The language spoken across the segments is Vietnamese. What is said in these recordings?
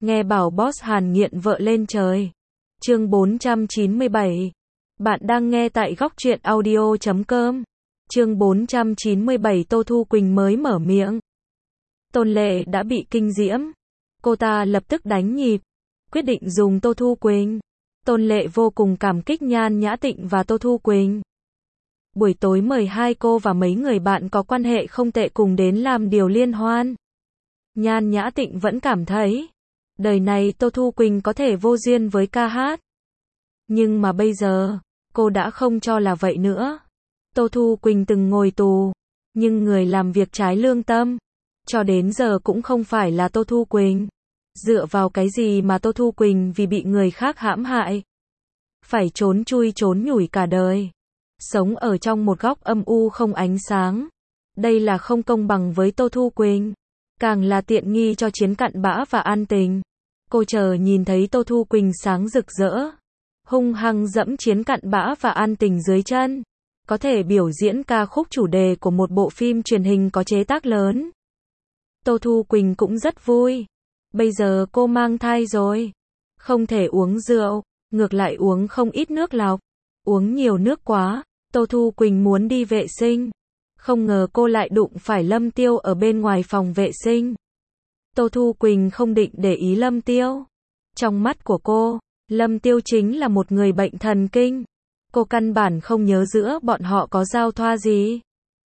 Nghe bảo boss Hàn nghiện vợ lên trời. Chương 497. Bạn đang nghe tại góc truyện audio.com. Chương 497. Tô Thu Quỳnh mới mở miệng. Tôn Lệ đã bị kinh diễm. Cô ta lập tức đánh nhịp, quyết định dùng Tô Thu Quỳnh. Tôn Lệ vô cùng cảm kích Nhan Nhã Tịnh và Tô Thu Quỳnh. Buổi tối mời hai cô và mấy người bạn có quan hệ không tệ cùng đến làm điều liên hoan. Nhan Nhã Tịnh vẫn cảm thấy đời này Tô Thu Quỳnh có thể vô duyên với ca hát. Nhưng mà bây giờ, cô đã không cho là vậy nữa. Tô Thu Quỳnh từng ngồi tù, nhưng người làm việc trái lương tâm, cho đến giờ cũng không phải là Tô Thu Quỳnh. Dựa vào cái gì mà Tô Thu Quỳnh vì bị người khác hãm hại, phải trốn chui trốn nhủi cả đời, sống ở trong một góc âm u không ánh sáng. Đây là không công bằng với Tô Thu Quỳnh, càng là tiện nghi cho Chiến Cặn Bã và An Tình. Cô chờ nhìn thấy Tô Thu Quỳnh sáng rực rỡ, hung hăng dẫm Chiến Cặn Bã và An Tình dưới chân, có thể biểu diễn ca khúc chủ đề của một bộ phim truyền hình có chế tác lớn. Tô Thu Quỳnh cũng rất vui. Bây giờ cô mang thai rồi, không thể uống rượu, ngược lại uống không ít nước lọc. Uống nhiều nước quá, Tô Thu Quỳnh muốn đi vệ sinh. Không ngờ cô lại đụng phải Lâm Tiêu ở bên ngoài phòng vệ sinh. Tô Thu Quỳnh không định để ý Lâm Tiêu. Trong mắt của cô, Lâm Tiêu chính là một người bệnh thần kinh. Cô căn bản không nhớ giữa bọn họ có giao thoa gì.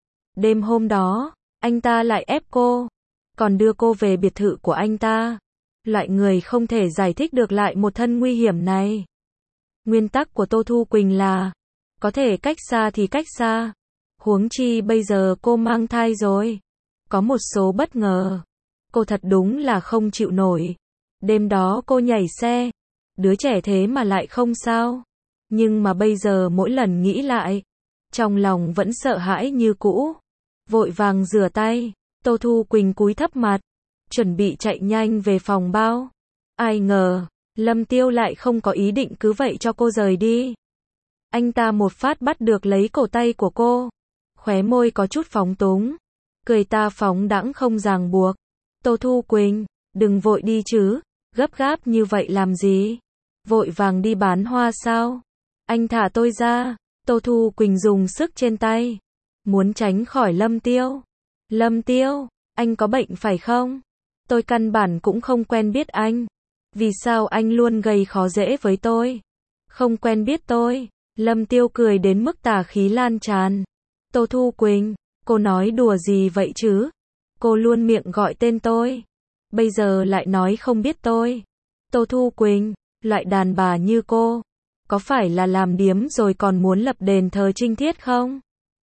Đêm hôm đó, anh ta lại ép cô, còn đưa cô về biệt thự của anh ta. Loại người không thể giải thích được lại một thân nguy hiểm này. Nguyên tắc của Tô Thu Quỳnh là, có thể cách xa thì cách xa. Huống chi bây giờ cô mang thai rồi. Có một số bất ngờ, cô thật đúng là không chịu nổi. Đêm đó cô nhảy xe, đứa trẻ thế mà lại không sao. Nhưng mà bây giờ mỗi lần nghĩ lại, trong lòng vẫn sợ hãi như cũ. Vội vàng rửa tay, Tô Thu Quỳnh cúi thấp mặt, chuẩn bị chạy nhanh về phòng bao. Ai ngờ, Lâm Tiêu lại không có ý định cứ vậy cho cô rời đi. Anh ta một phát bắt được lấy cổ tay của cô, khóe môi có chút phóng túng, cười ta phóng đãng không ràng buộc. Tô Thu Quỳnh, đừng vội đi chứ, gấp gáp như vậy làm gì? Vội vàng đi bán hoa sao? Anh thả tôi ra. Tô Thu Quỳnh dùng sức trên tay, muốn tránh khỏi Lâm Tiêu. Lâm Tiêu, anh có bệnh phải không? Tôi căn bản cũng không quen biết anh. Vì sao anh luôn gây khó dễ với tôi? Không quen biết tôi. Lâm Tiêu cười đến mức tà khí lan tràn. Tô Thu Quỳnh, cô nói đùa gì vậy chứ? Cô luôn miệng gọi tên tôi, bây giờ lại nói không biết tôi. Tô Thu Quỳnh, loại đàn bà như cô, có phải là làm điếm rồi còn muốn lập đền thờ trinh thiết không?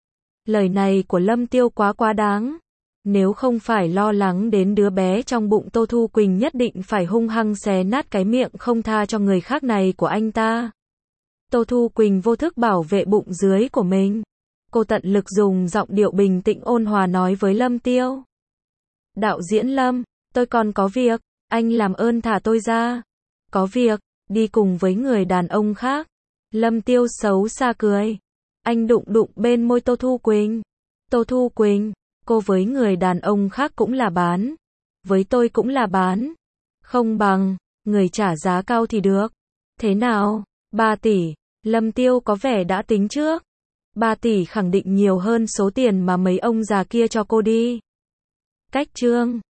Lời này của Lâm Tiêu quá đáng. Nếu không phải lo lắng đến đứa bé trong bụng Tô Thu Quỳnh nhất định phải hung hăng xé nát cái miệng không tha cho người khác này của anh ta. Tô Thu Quỳnh vô thức bảo vệ bụng dưới của mình. Cô tận lực dùng giọng điệu bình tĩnh ôn hòa nói với Lâm Tiêu. Đạo diễn Lâm, tôi còn có việc, anh làm ơn thả tôi ra. Có việc, đi cùng với người đàn ông khác. Lâm Tiêu xấu xa cười. Anh đụng bên môi Tô Thu Quỳnh. Tô Thu Quỳnh, cô với người đàn ông khác cũng là bán. Với tôi cũng là bán. Không bằng, người trả giá cao thì được. Thế nào? 3 tỷ. Lâm Tiêu có vẻ đã tính trước. 3 tỷ khẳng định nhiều hơn số tiền mà mấy ông già kia cho cô đi. Cách chương